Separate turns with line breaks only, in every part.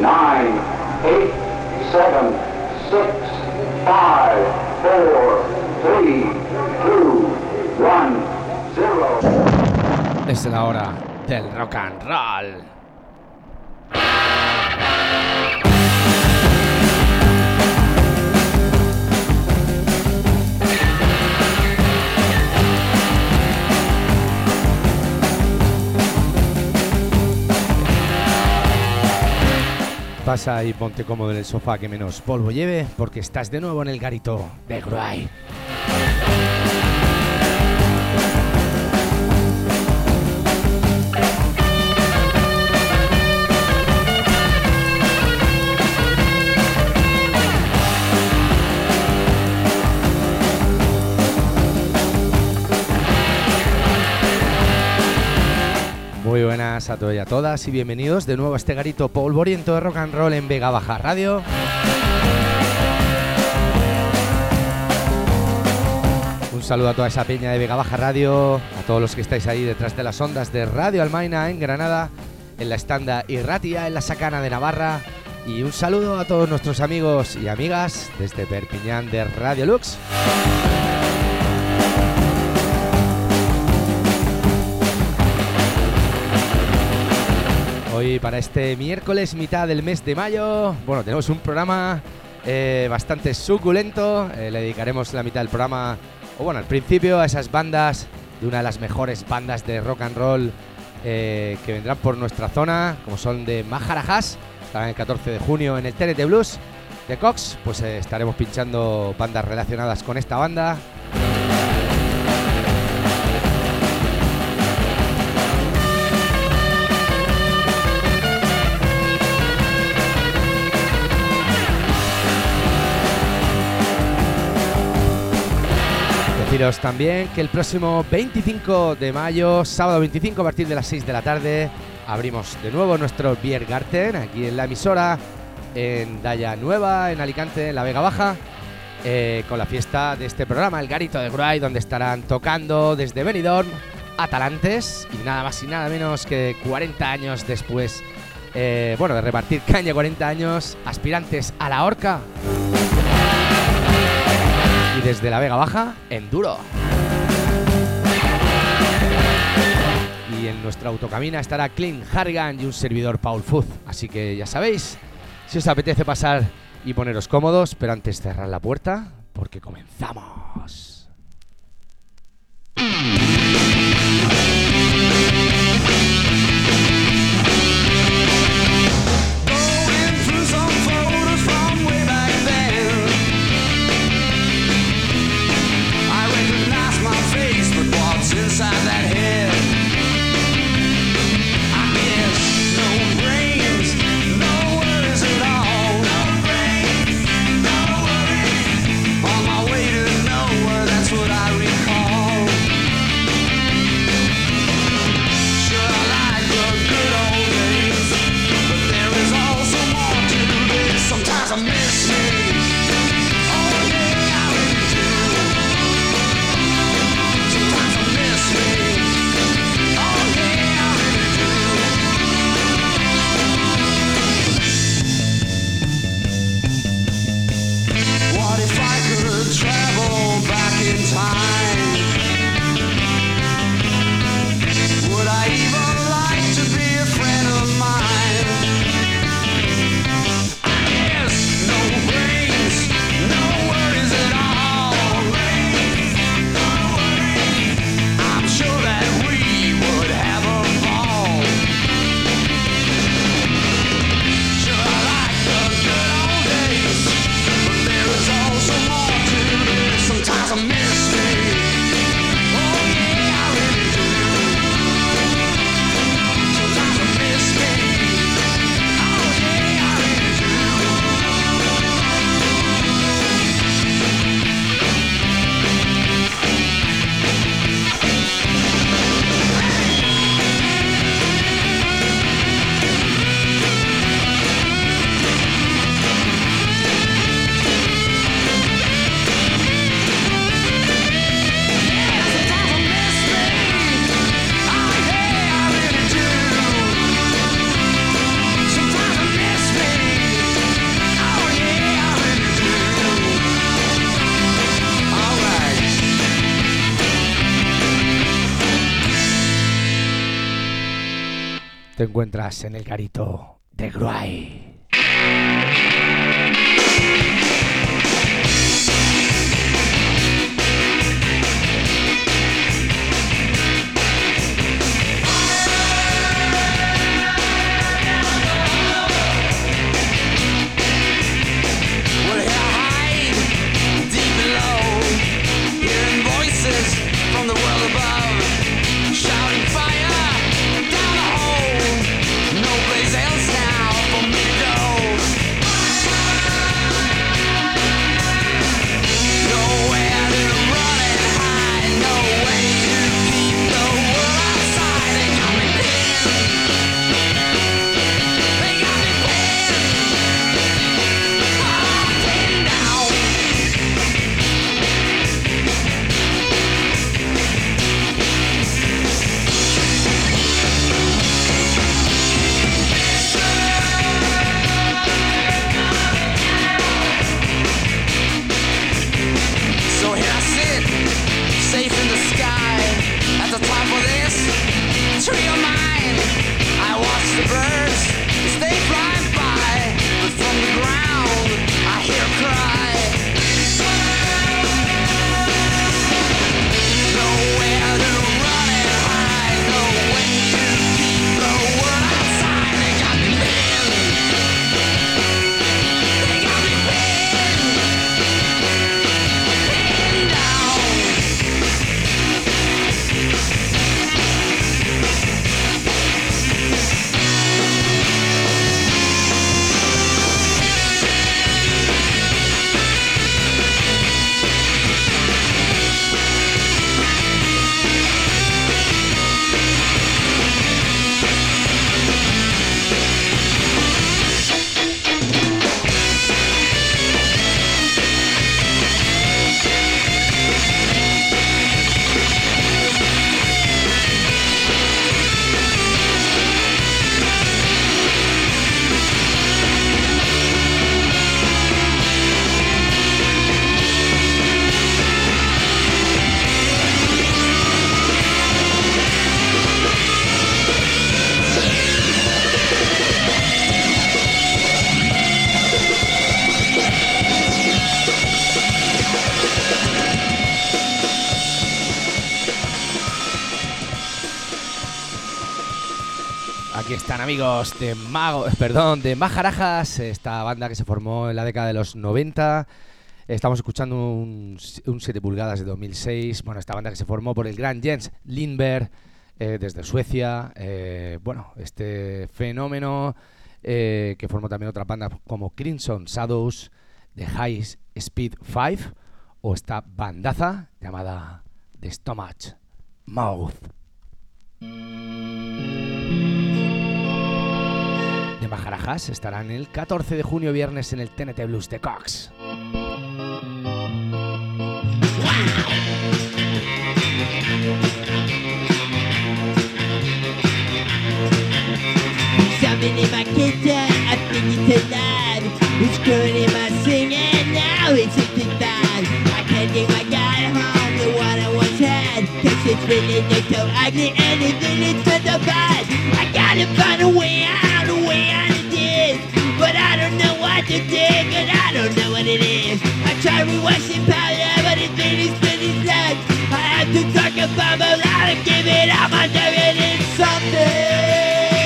9, 8, 7, 6, 5, 4, 3, 2, 1, 0.
Es la hora del rock and roll. Pasa y ponte cómodo en el sofá que menos polvo lleve, porque estás de nuevo en el garito de Gruay. Muy buenas a todos y a todas y bienvenidos de nuevo a este garito polvoriento de rock and roll en Vega Baja Radio. Un saludo a toda esa peña de Vega Baja Radio, a todos los que estáis ahí detrás de las ondas de Radio Almaina en Granada, en la Estanda Irratia, en la Sacana de Navarra, y un saludo a todos nuestros amigos y amigas desde Perpiñán de Radio Lux. Hoy para este miércoles, mitad del mes de mayo, bueno, tenemos un programa bastante suculento. Le dedicaremos la mitad del programa, o bueno, al principio, a esas bandas de una de las mejores bandas de rock and roll que vendrán por nuestra zona, como son de Maharajas. Estarán el 14 de junio en el TNT Blues de Cox. Pues estaremos pinchando bandas relacionadas con esta banda. Deciros también que el próximo 25 de mayo, sábado 25 a partir de las 6 de la tarde, abrimos de nuevo nuestro Biergarten aquí en la emisora, en Daya Nueva, en Alicante, en la Vega Baja, con la fiesta de este programa, el Garito de Gruay, donde estarán tocando desde Benidorm a Talantes, y nada más y nada menos que 40 años después, de repartir caña, 40 años, aspirantes a la horca. Y desde la Vega Baja, Enduro. Y en nuestra autocamina estará Clint Harrigan y un servidor Paul Fuz. Así que ya sabéis, si os apetece pasar y poneros cómodos, pero antes cerrar la puerta, porque comenzamos.
Inside that head, I guess no brains, no worries at all. No brains, no worries. On my way to nowhere.
te encuentras en el garito de Gruay.
From the world above, shouting fire down the hole. No place else now for me to go. Nowhere to run and hide, no way to keep the world outside. They got me pinned. They got me pinned. Oh, pinned down. So here I sit, safe in the sky, at the top of this tree of mine. I watch the birds as they fly by, but from the ground I hear a cry. Nowhere to run and hide, no way to keep the world outside. They got me pinned. They got me pinned. Pinned down.
Aquí están, amigos de de Majarajas, esta banda que se formó en la década de los 90. Estamos escuchando un 7 pulgadas de 2006. Bueno, esta banda que se formó por el gran Jens Lindberg desde Suecia. Bueno, este fenómeno que formó también otras bandas como Crimson Shadows, The High Speed 5 o esta bandaza llamada The Stomach Mouth. De Majarajas estarán el 14 de junio, viernes, en el TNT Blues de Cox.
Something in my kitchen, I think it's alive. It's good in my singing, now it's 65. I can't take my guy home, the one I once had. Cause it's really just so ugly and it's really just so bad. I gotta find a way out of this. But I don't know what to do, cause I don't know what it is. I try rewashing powder, but it's really stuck. I have to talk about my life and give it all my time and it's something.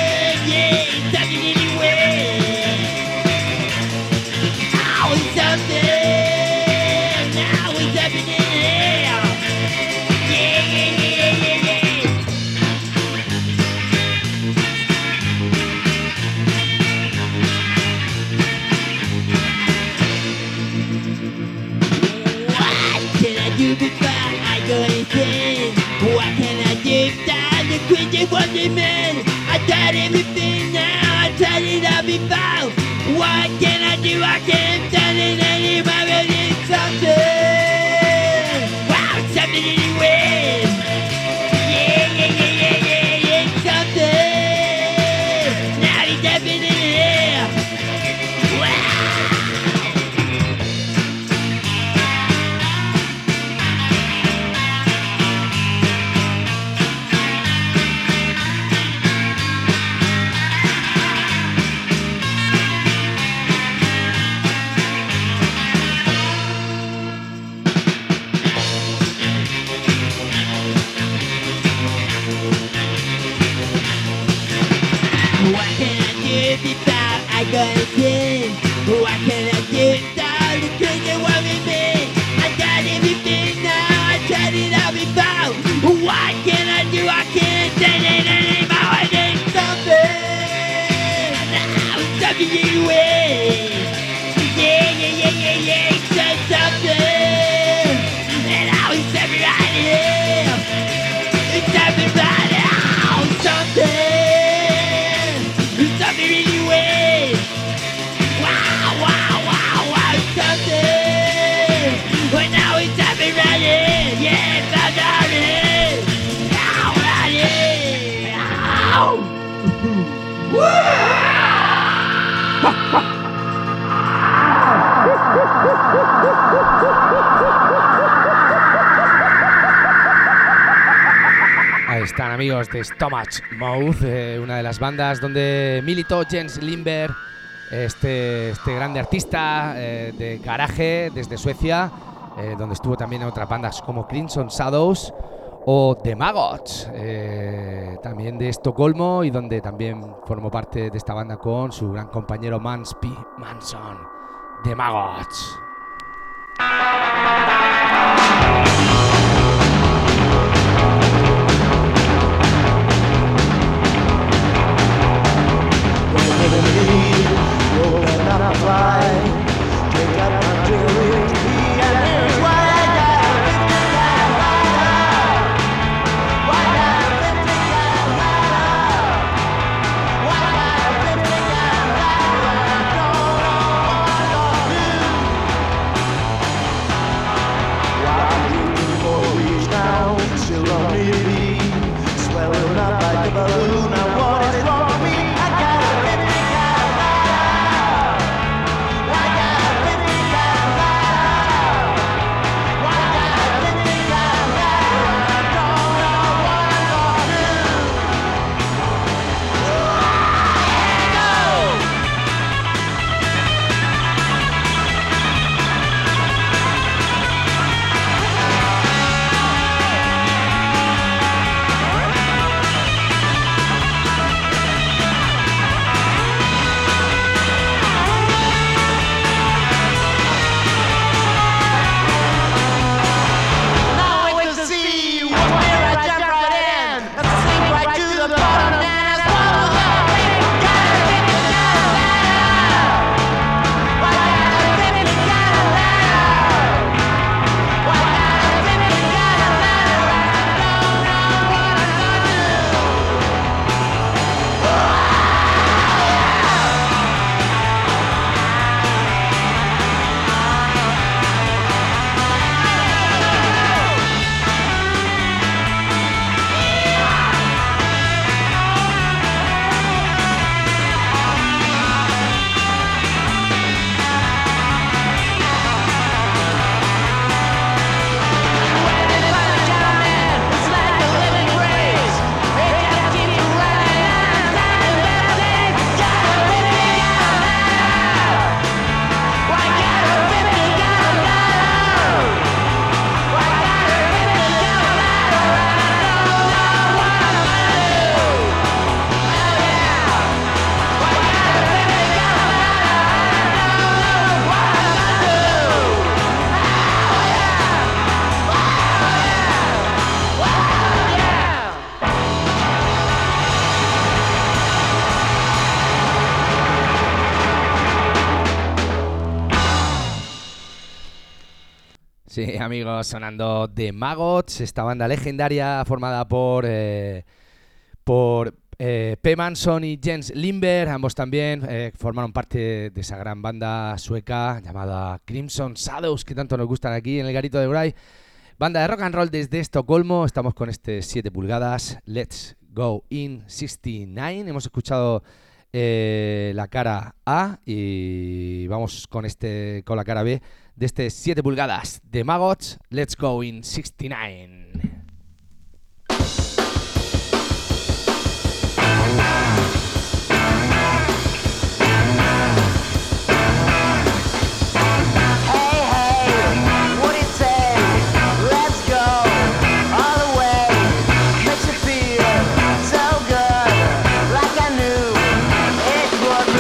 What they meant, I tried everything now, I tried it all before. What can I do? I can't tell it anymore, but it's something. Wow, it's something anyway. Yeah, it's something. Now it's happening here. if you thought I gonna sin, what can I do? Down the cricket want with me. I got everything now, I tried it out before. What can I do? I can't take it anymore. I need something. Now it's something you win. Yeah, said something. And now it's everybody here. It's everybody out. Something. Something really weird. Wow, something. But now it's everybody. Yeah, it's everybody. Now, ready. Ow. Woo!
Ahí están, amigos de Stomach Mouth, una de las bandas donde militó Jens Lindberg, este grande artista de garaje desde Suecia, donde estuvo también en otras bandas como Crimson Shadows o The Maggots, también de Estocolmo, y donde también formó parte de esta banda con su gran compañero Mans P. Manson, The Maggots. Sí, amigos, sonando The Maggots, esta banda legendaria formada por P. Manson y Jens Lindberg. Ambos también formaron parte de esa gran banda sueca llamada Crimson Shadows, que tanto nos gustan aquí en el Garito de Bray. Banda de rock and roll desde Estocolmo. Estamos con este 7 pulgadas, Let's Go in 69. Hemos escuchado la cara A y vamos con la cara B de este 7 pulgadas de Maggots, Let's Go in 69.
Makes you feel so good, like I knew it would.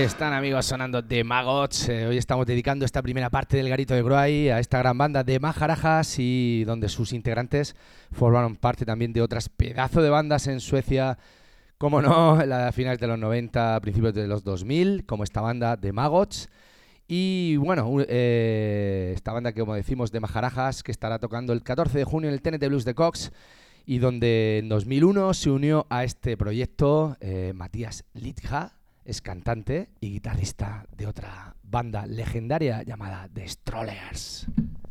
Están, amigos, sonando The Maggots. Hoy estamos dedicando esta primera parte del Garito de Groai a esta gran banda de Majarajas, y donde sus integrantes formaron parte también de otras pedazo de bandas en Suecia, como no, en la finales de los 90, principios de los 2000, como esta banda The Maggots. Y bueno, esta banda que, como decimos, de Majarajas, que estará tocando el 14 de junio en el TNT Blues de Cox, y donde en 2001 se unió a este proyecto Matías Lidja. Es cantante y guitarrista de otra banda legendaria llamada The Strollers.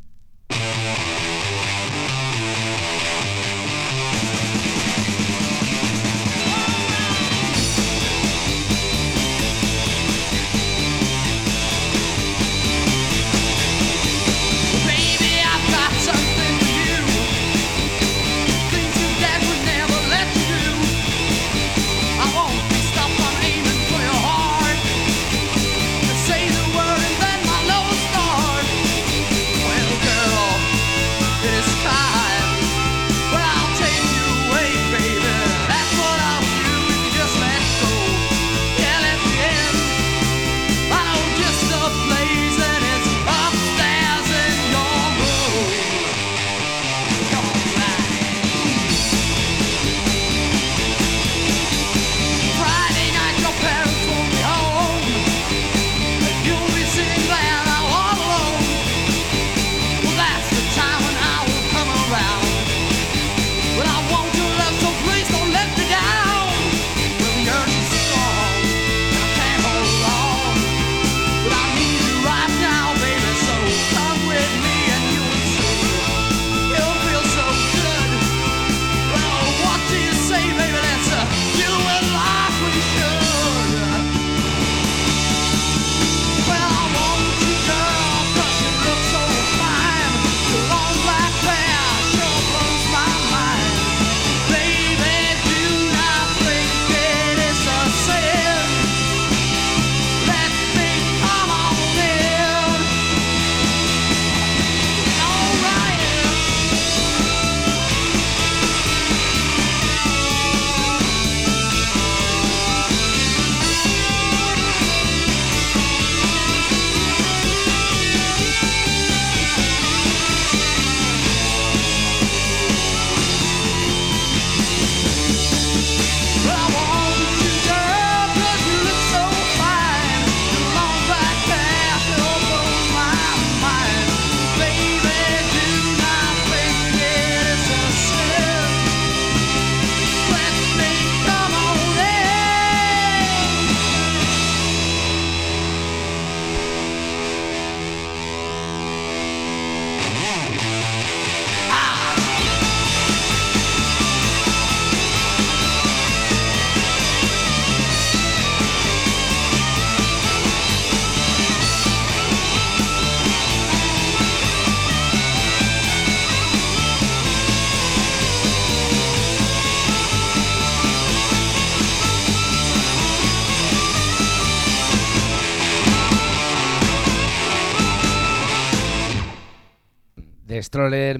Stroller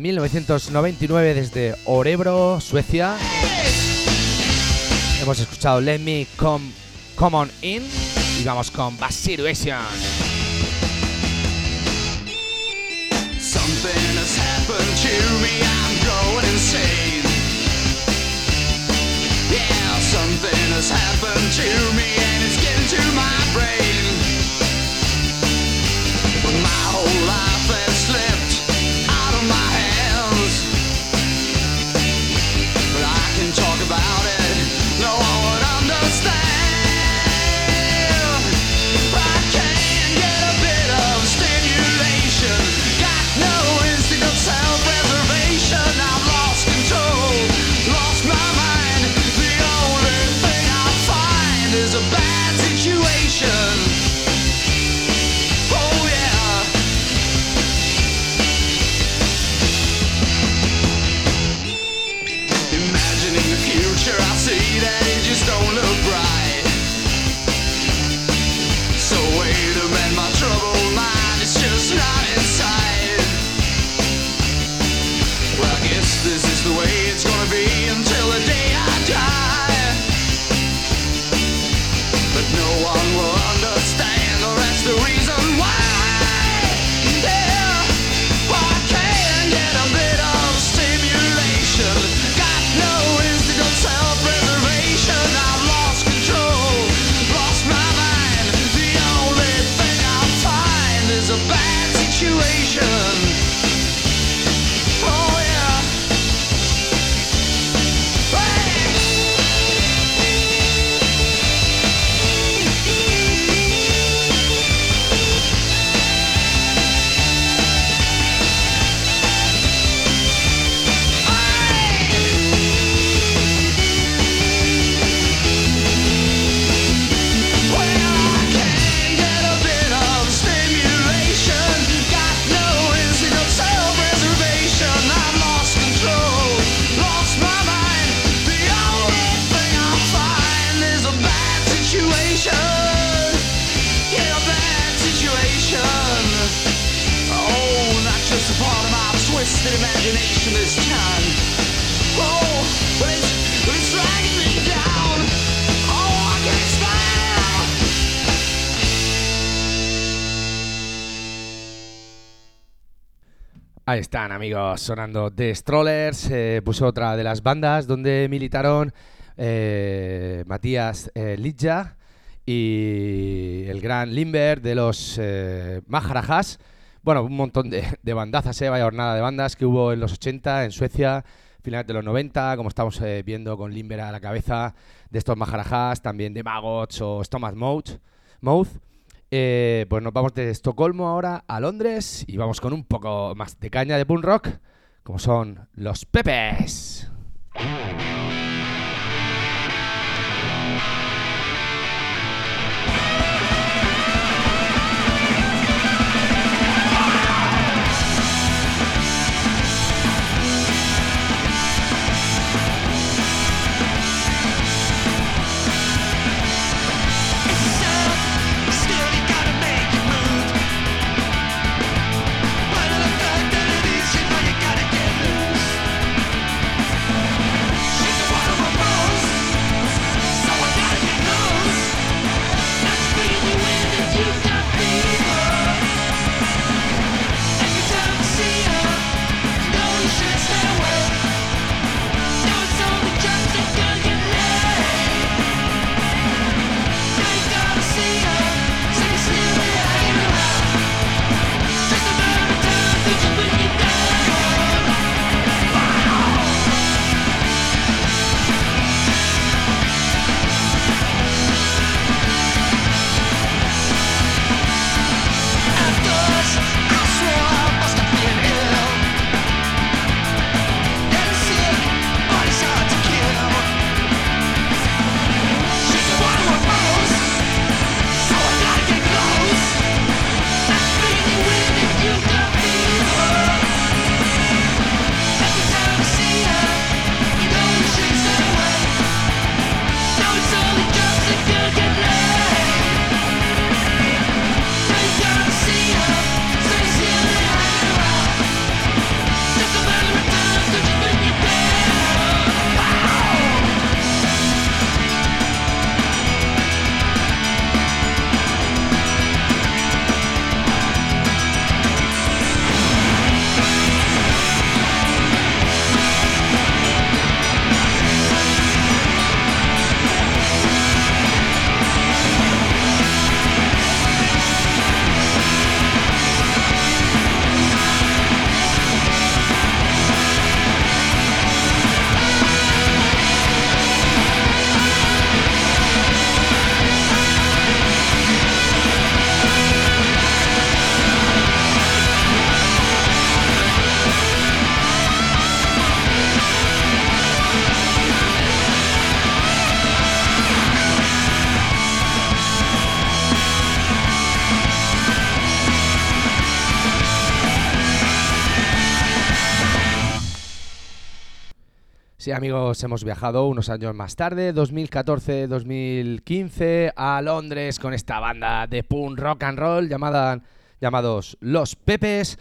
1999 desde Örebro, Suecia. Hemos escuchado Let Me Come On In y vamos con Bad Situation.
Something has happened to me, I'm going insane. Yeah, something has happened to me and it's getting to my brain. But my whole life has slipped out of my hands. But I can talk about it, no one would understand. I can't get a bit of stimulation, got no instinct of self-preservation. I've lost control, lost my mind. The only thing I find is a bad situation. Oh yeah. Imagining the future, I see that it just don't look right. So wait a minute, my troubled mind is just not inside. Well, I guess this is the way it's gonna be until the day I die. But no one will understand.
Ahí están, amigos, sonando The Strollers, pues otra de las bandas donde militaron Matías Lidja y el gran Limber de los Maharajas. Bueno, un montón de bandazas, vaya jornada de bandas que hubo en los 80 en Suecia, finales de los 90, como estamos viendo con Limber a la cabeza de estos Maharajas, también de Maggots o Stomach Mouth. Pues nos vamos de Estocolmo ahora a Londres y vamos con un poco más de caña de punk rock, como son los Pepes. Sí, amigos, hemos viajado unos años más tarde, 2014-2015, a Londres con esta banda de punk rock and roll llamados Los Pepes.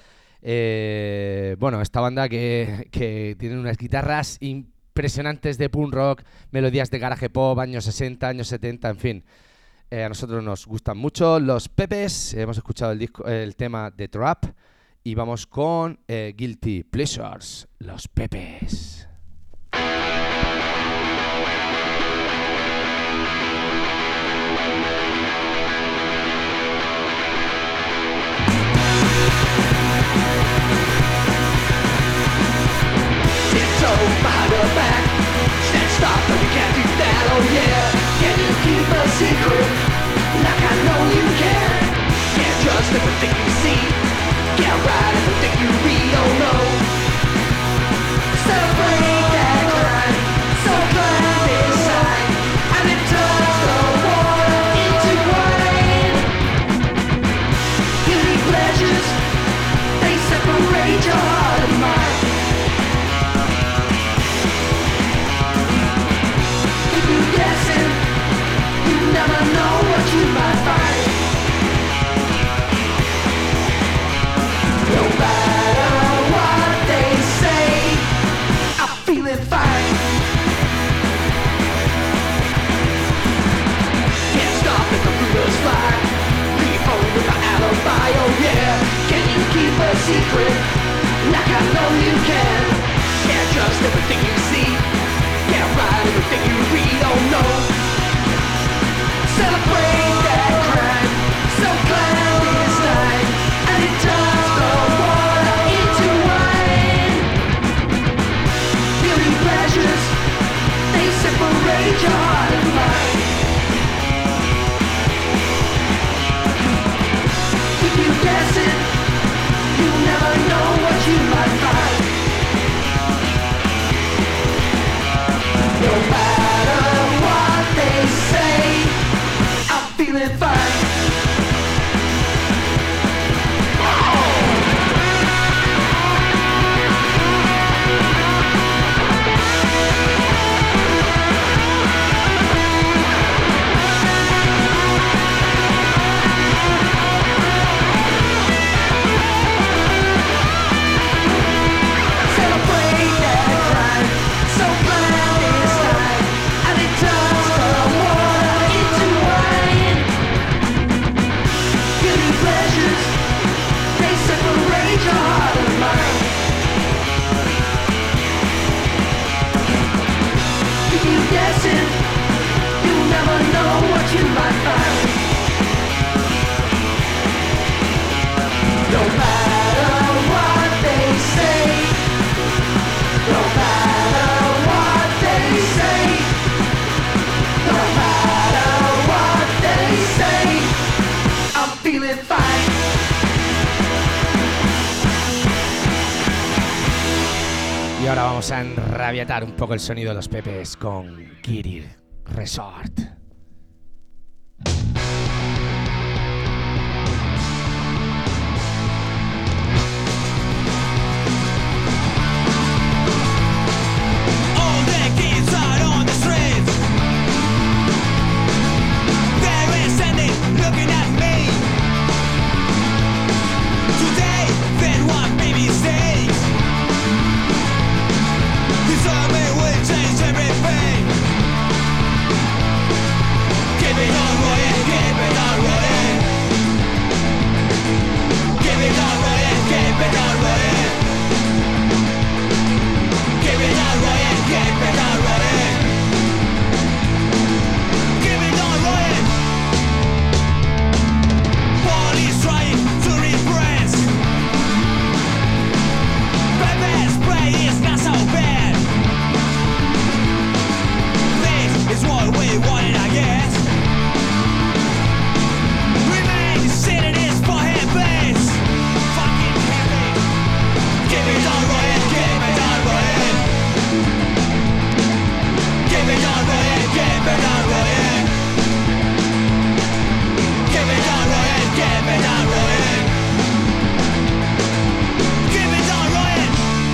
Bueno, esta banda que tiene unas guitarras impresionantes de punk rock, melodías de garage pop, años 60, años 70, en fin. A nosotros nos gustan mucho Los Pepes. Hemos escuchado el tema de Trap y vamos con Guilty Pleasures, Los Pepes.
Behind her back, stand stop, but you can't do that, oh yeah. Can you keep a secret, like I know you can? Can't trust everything you see, can't write everything you read, oh no. Celebrate that crime, so clandestine, and it turns the water into wine. Guilty pleasures, they separate your heart and mind. Never know what you might find. No matter what they say, I'm feeling fine. Can't stop if the rumors fly. Leave home with my alibi, oh yeah. Can you keep a secret? like I know you can. Can't trust everything you see, can't write everything you read, oh no. Celebrate that crime, so clandestine, and it turns the water into wine. Guilty pleasures, they separate your heart and mind. If you guess it, you'll never know what you might find. No matter what they say, I'm feeling fine. Celebrate that crime, so clandestine, and it turns the water into wine. Guilty pleasures, they separate your heart and mind. If you guess it, you'll never know what you might find. No matter what they say, no matter what they say, no matter what they say, I'm feeling fine.
Y ahora vamos a enrabietar un poco el sonido de los Pepes con Giri Resort.
All the kids are on the streets. They're standing, looking at me. Today, they want big mistakes. This army will change everything. Keep it on rolling, keep it on rolling. Keep it on rolling, keep it on rolling. Keep it on rolling, keep it on rolling. Keep it on rolling. Police trying to repress. Pepper spray is not so bad. This is what we wanted, I guess. Remain sitting is for him, please. Fucking heavy. Keep it on rolling, keep it on rolling. Keep it on rolling, keep it on rolling. Keep it on rolling, keep it on rolling. Keep it on rolling.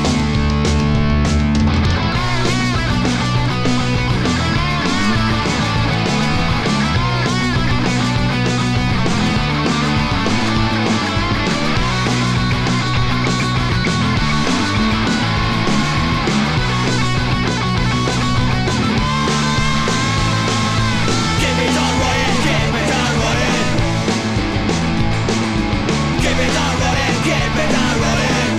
Keep it on rolling, keep it on rolling. Keep it on rolling, keep it on rolling.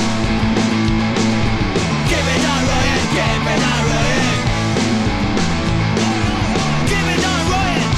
Keep it on rolling, keep it on rolling. Keep it on rolling.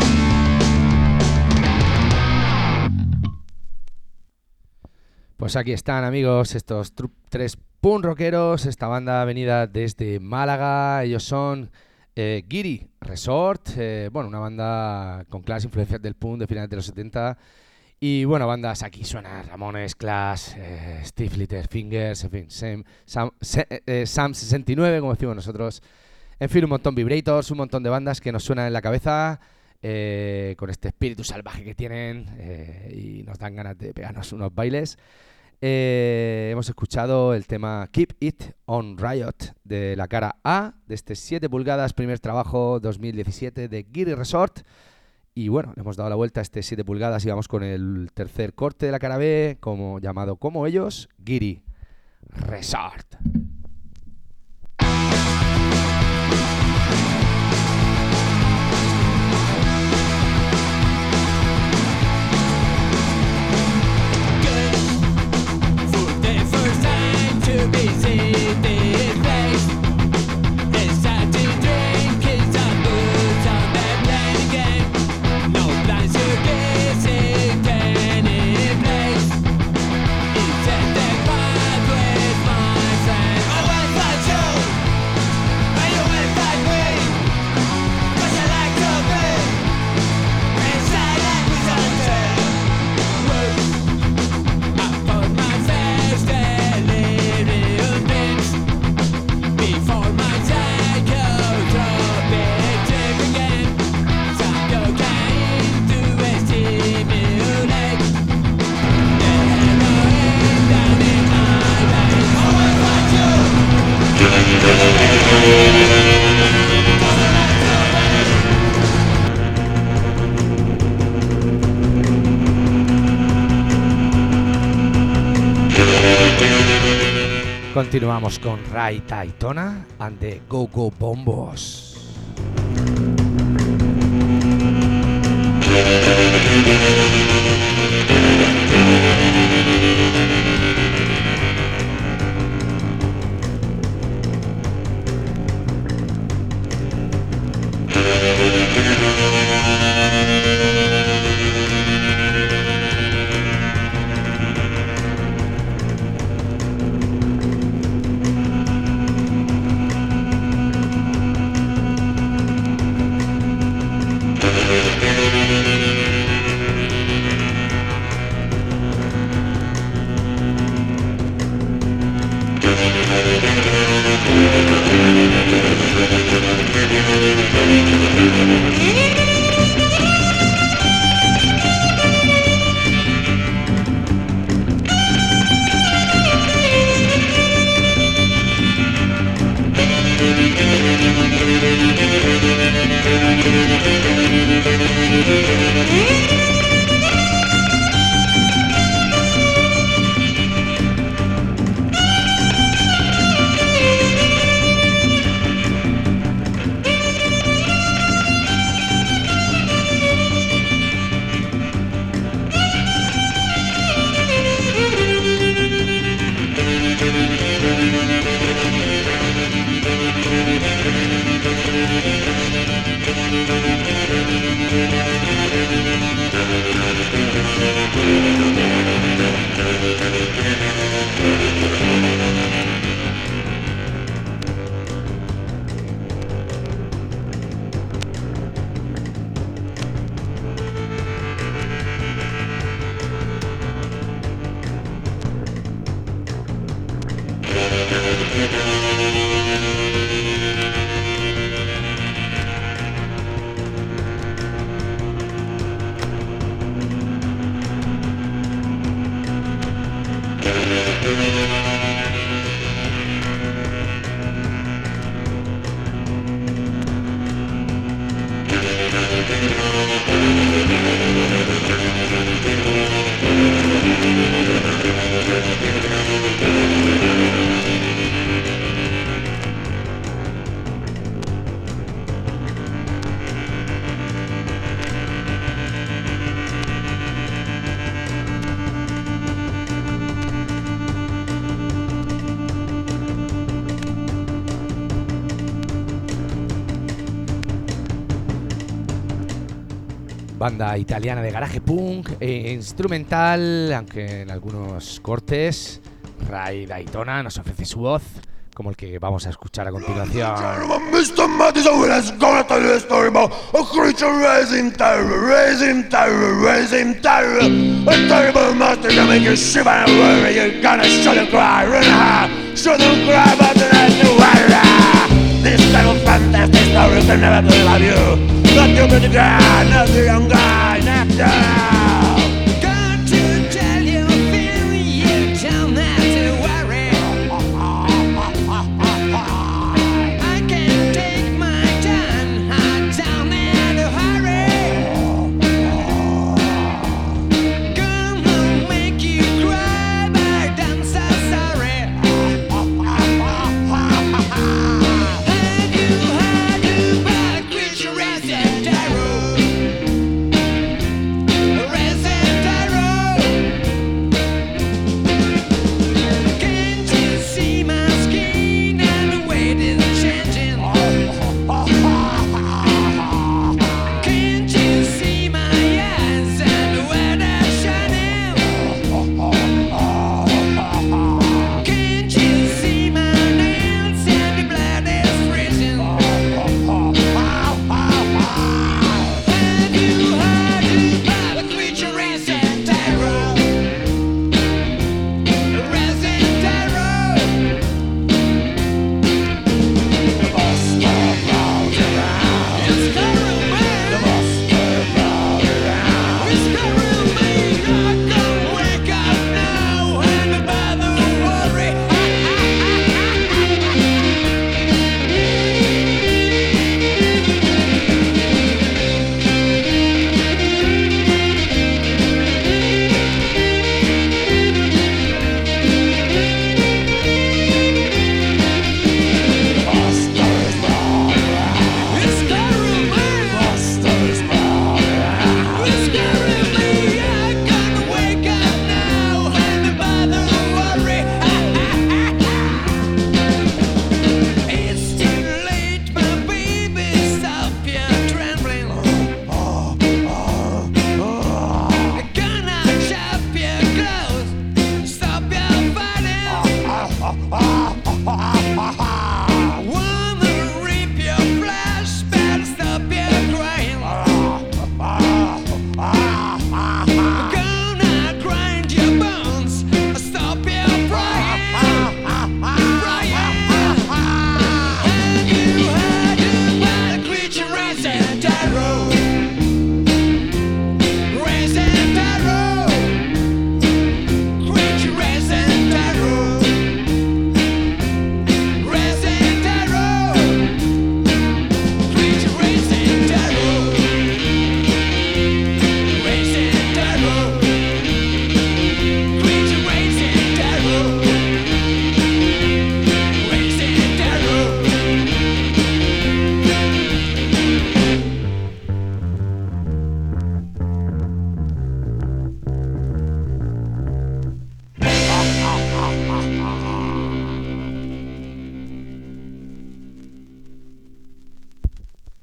Pues aquí están, amigos, estos tres punk rockeros, esta banda venida desde Málaga. Ellos son Giri Resort, bueno, una banda con claras influencias del punk de finales de los 70. Y bueno, bandas aquí suenan Ramones, Clash, Steve Littlefingers, en fin, Sam 69, como decimos nosotros. En fin, un montón Vibrators, un montón de bandas que nos suenan en la cabeza con este espíritu salvaje que tienen y nos dan ganas de pegarnos unos bailes. Hemos escuchado el tema Keep It on Riot de la cara A de este 7 pulgadas, primer trabajo 2017 de Giri Resort. Y bueno, le hemos dado la vuelta a este 7 pulgadas y vamos con el tercer corte de la cara B, llamado como ellos, Giri Resort.
Good for the first time.
Continuamos con Ray Daytona and the Go Go Bombos. Banda italiana de garaje punk e instrumental, aunque en algunos cortes Ray Daytona nos ofrece su voz, como el que vamos a escuchar a continuación.
Mr. Madison is gonna tell you a story about a creature raising terror, raising terror, raising terror. A terrible monster to make you shiver and worry. You're gonna shouldn't cry, run high, shouldn't cry, but that's the worry. This kind of fantastic story can never be love you. Not you pretty girl, not the young guy, not you.
Got to tell you, feel you don't have to worry. I can take my time, I don't need to hurry. Gonna make you cry, but I'm so sorry. Have you heard about creature raising terror?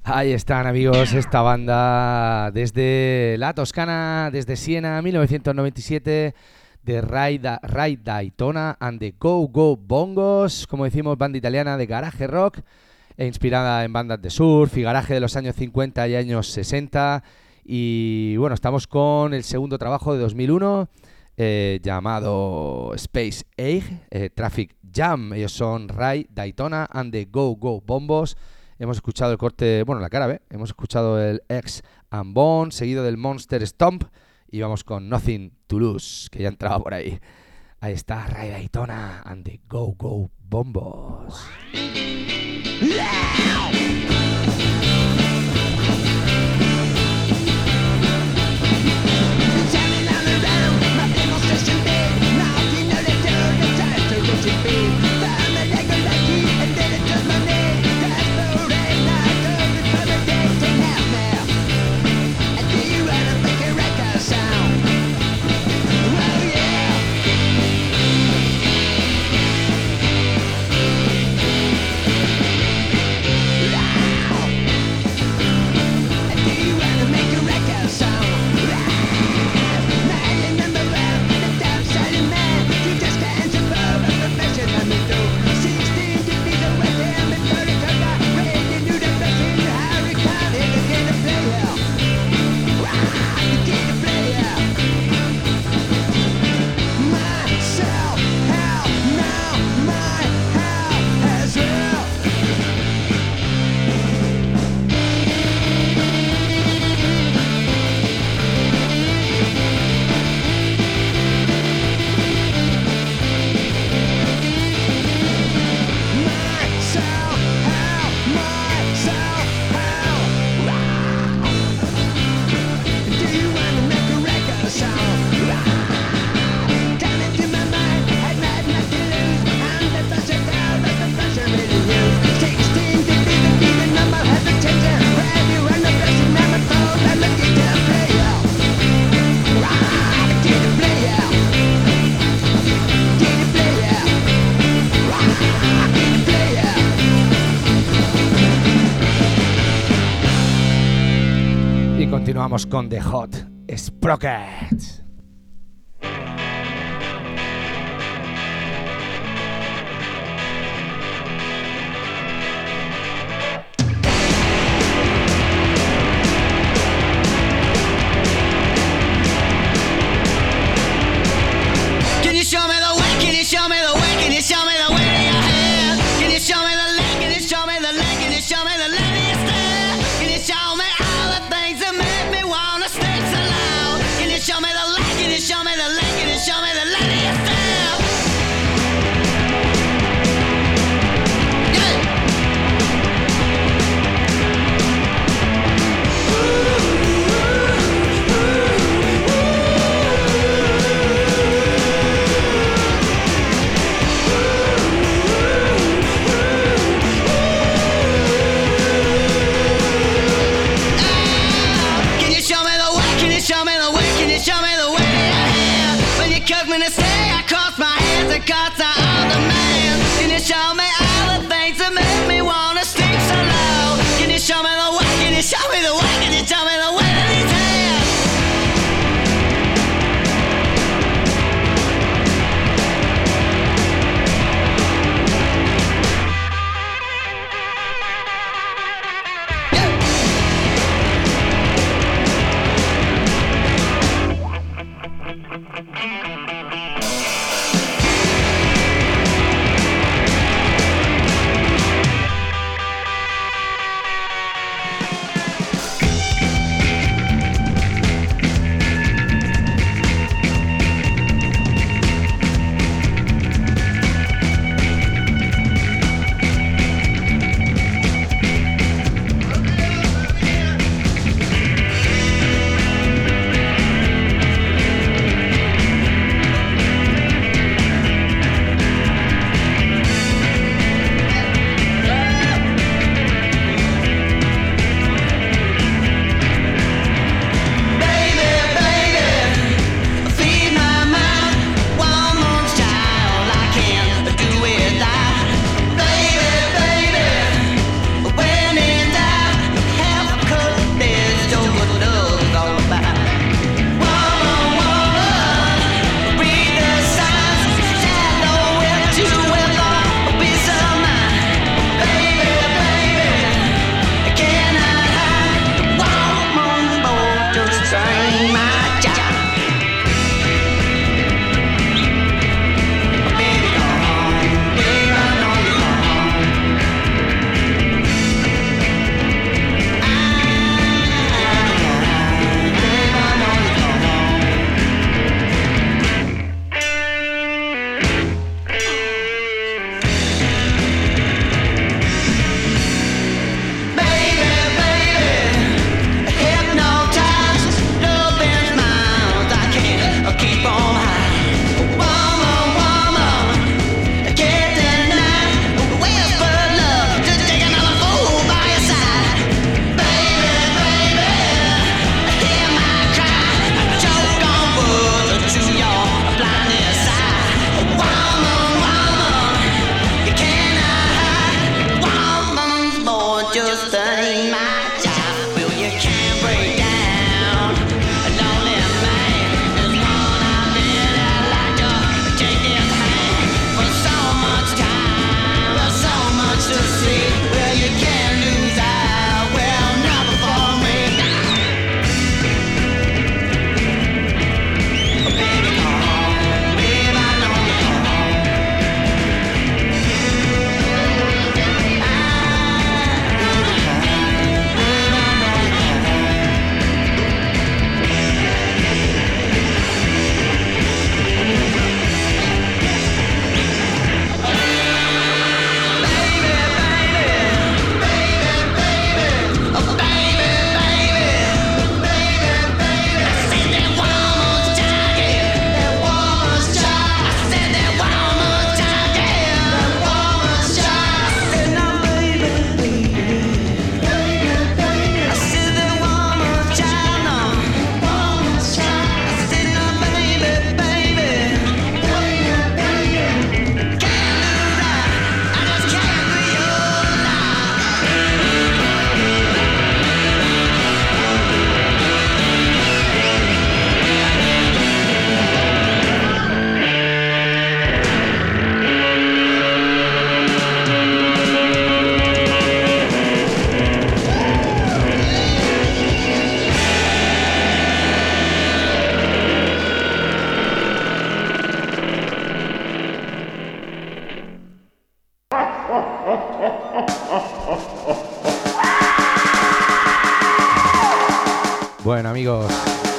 Ahí están, amigos, esta banda desde la Toscana, desde Siena, 1997, de Ray Daytona and the Go Go Bongos, como decimos, banda italiana de garaje rock, e inspirada en bandas de surf y garaje de los años 50 y años 60. Y bueno, estamos con el segundo trabajo de 2001, llamado Space Age, Traffic Jam. Ellos son Ray Daytona and the Go Go Bombos. Hemos escuchado el corte, bueno, la cara B, hemos escuchado el X and Bone, seguido del Monster Stomp, y vamos con Nothing to Lose, que ya entraba por ahí. Ahí está Ray Daytona and the Go Go Bombos. Continuamos con The Hot Sprockets.
Can you show me the way? Can you show me the way? Can you show me the way to your head? Can you show me the leg? Can you show me the leg? Can you show me the leg to your stare? Can you show me all the things that make me wanna stick so loud? Can you show me the leg? Can you show me the leg? Can you show me the leg to your stare? Yeah. To say I cross my hands and cuts out all the man. Can you show me all the things that make me wanna stick so low? Can you show me the way? Can you show me the way? Can you show me the way to these hands? just ain't my job. Well, you can't break down a lonely man. There's one out there that like to take his hand for so much time, there's so much to see. Well, you can't lose out. Well, never for me. Baby, come home. Baby, I know you come home.
Bueno, amigos.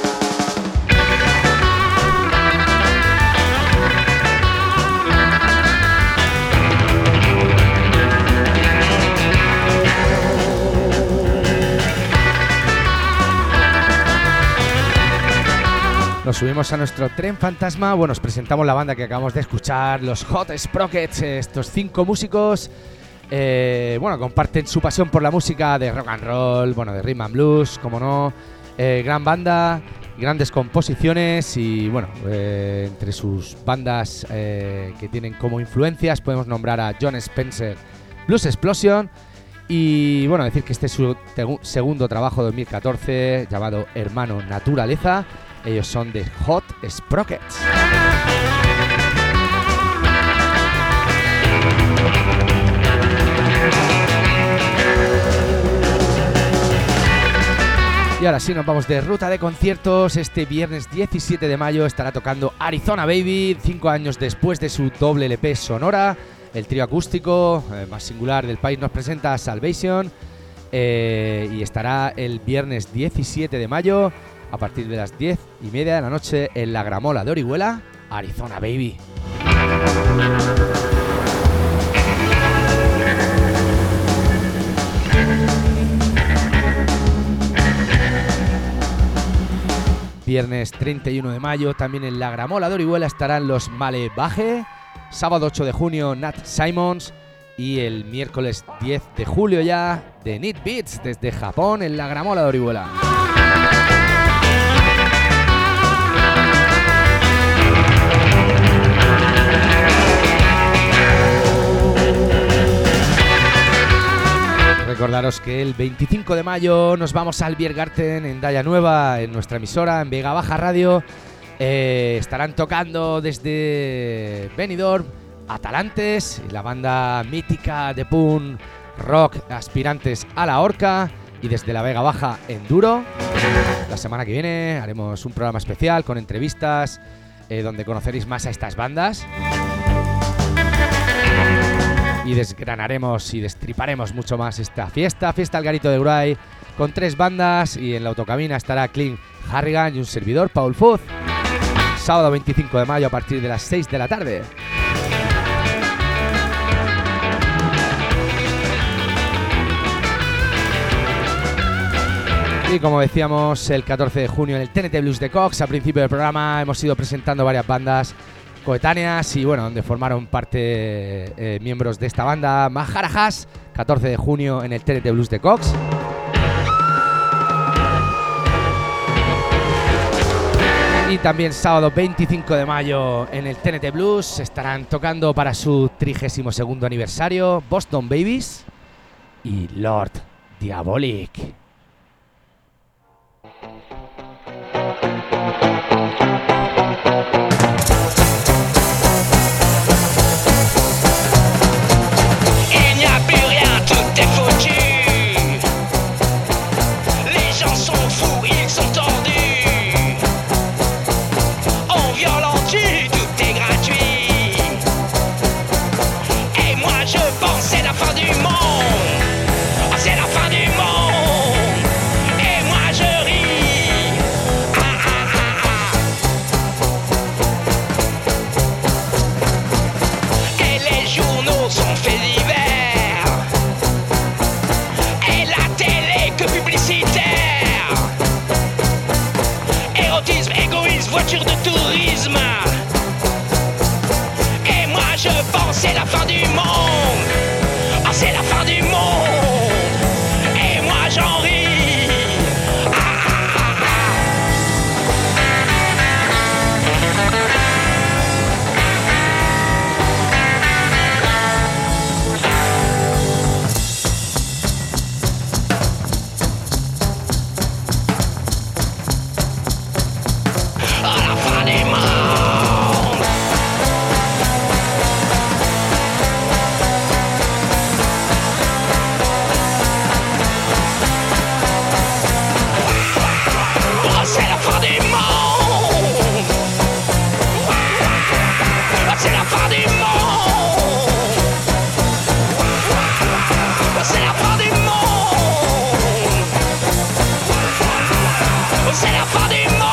Nos subimos a nuestro tren fantasma. Bueno, os presentamos la banda que acabamos de escuchar, los Hot Sprockets. Estos 5 músicos, bueno, comparten su pasión por la música de rock and roll, bueno, de rhythm and blues, como no. Gran banda, grandes composiciones y bueno, entre sus bandas que tienen como influencias podemos nombrar a Jon Spencer Blues Explosion y bueno, decir que este es su segundo trabajo de 2014 llamado Hermano Naturaleza. Ellos son de Hot Sprockets. Y ahora sí, nos vamos de ruta de conciertos. Este viernes 17 de mayo estará tocando Arizona Baby, 5 años después de su doble LP Sonora. El trío acústico más singular del país nos presenta Salvation y estará el viernes 17 de mayo a partir de las 10:30 de la noche en la Gramola de Orihuela, Arizona Baby. Viernes 31 de mayo, también en la Gramola de Orihuela estarán los Malevaje. Sábado 8 de junio, Nat Simons. Y el miércoles 10 de julio ya, The Need Beats desde Japón en la Gramola de Orihuela. Recordaros que el 25 de mayo nos vamos al Biergarten en Daya Nueva, en nuestra emisora, en Vega Baja Radio. Estarán tocando desde Benidorm Atalantes, la banda mítica de punk rock Aspirantes a la Horca, y desde la Vega Baja Enduro. La semana que viene haremos un programa especial con entrevistas donde conoceréis más a estas bandas. Y desgranaremos y destriparemos mucho más esta fiesta al Garito de Uruguay, con 3 bandas, y en la autocabina estará Clint Harrigan y un servidor, Paul Fuz. Sábado 25 de mayo a partir de las 6 de la tarde. Y como decíamos, el 14 de junio en el TNT Blues de Cox, a principio del programa hemos ido presentando varias bandas coetáneas y bueno, donde formaron parte miembros de esta banda. Maharajas, 14 de junio en el TNT Blues de Cox. Y también sábado 25 de mayo en el TNT Blues estarán tocando para su 32º aniversario Boston Babies y Lord Diabolic.
Il n'y a plus rien, tout est foutu. Les gens sont fous, ils sont tordus. On violent tue, tout est gratuit. Et moi je pense c'est la fin du monde. Ah, c'est la fin du monde. Et moi je ris. Ah, ah, ah, ah. Et les journaux sont faits divers. Et la télé que publicitaire. Érotisme, égoïsme, voiture de tourisme. Et moi je pense c'est la fin du monde. Ah, c'est la fin du monde. Et moi j'en ris. Ah, ah, ah, ah. À la fin du monde. Oh, c'est la fin du monde. Oh, c'est la fin du monde. Oh, c'est la fin du monde. Oh, c'est la fin du monde.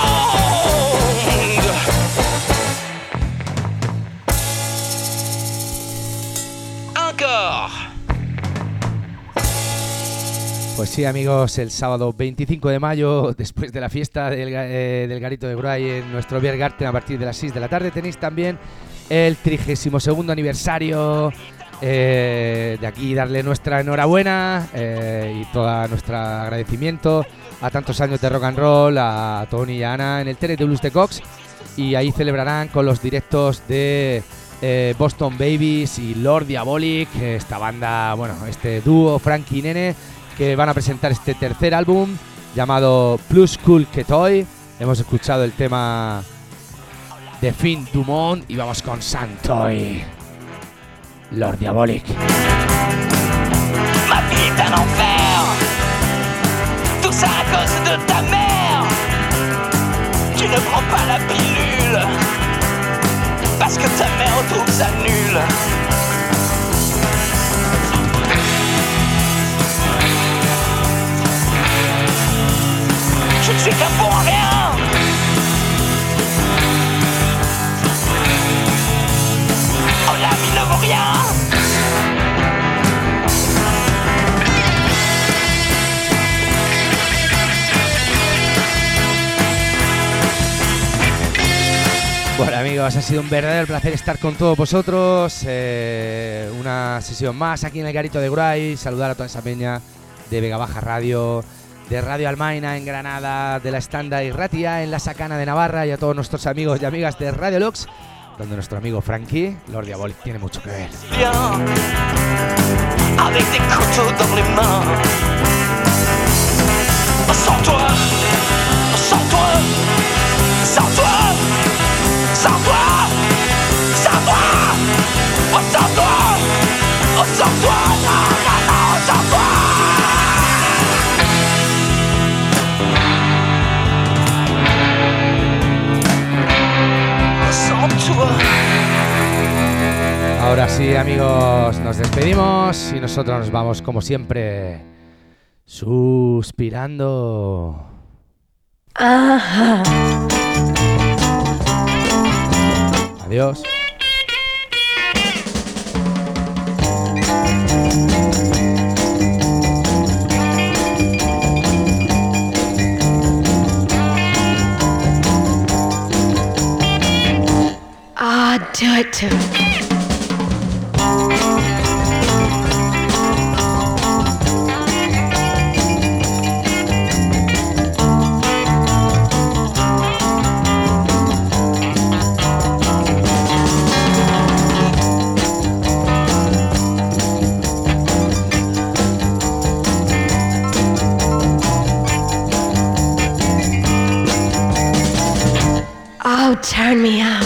Encore.
Pues sí, amigos, el sábado 25 de mayo, después de la fiesta del Garito de Gruay en nuestro Biergarten a partir de las 6 de la tarde, tenéis también el 32º aniversario. De aquí darle nuestra enhorabuena y todo nuestro agradecimiento a tantos años de rock and roll, a Tony y a Ana en el Tere de Blues de Cox. Y ahí celebrarán con los directos de Boston Babies y Lord Diabolic, esta banda, bueno, este dúo Frankie y Nene, que van a presentar este tercer álbum llamado Plus Cool que Toy. Hemos escuchado el tema de Fin du Monde y vamos con Santoy, Lord Diabolic.
Ma vie est un enfer. Tout ça à cause de ta mère. Tu ne prends pas la pilule parce que ta mère trouve ça nul. Je ne suis qu'un bon à rien. Oh, la vie ne vaut rien.
Bueno, amigos, ha sido un verdadero placer estar con todos vosotros. Una sesión más aquí en el Garito de Gruay. Saludar a toda esa peña de Vega Baja Radio, de Radio Almaina en Granada, de la Estanda y Ratia en la Sacana de Navarra, y a todos nuestros amigos y amigas de Radio Lux, donde nuestro amigo Frankie, Lord Diabolic, tiene mucho que ver.
Bien, avec des couteaux dans les mains. Sans toi, sans toi, sans toi, sans toi, sans toi, oh, sans toi, oh, sans toi, non, non, non, sans toi. Sans toi.
Ahora sí, amigos, nos despedimos y nosotros nos vamos, como siempre, suspirando.
Ajá.
Adiós.
Ah, do it to me. Turn me out.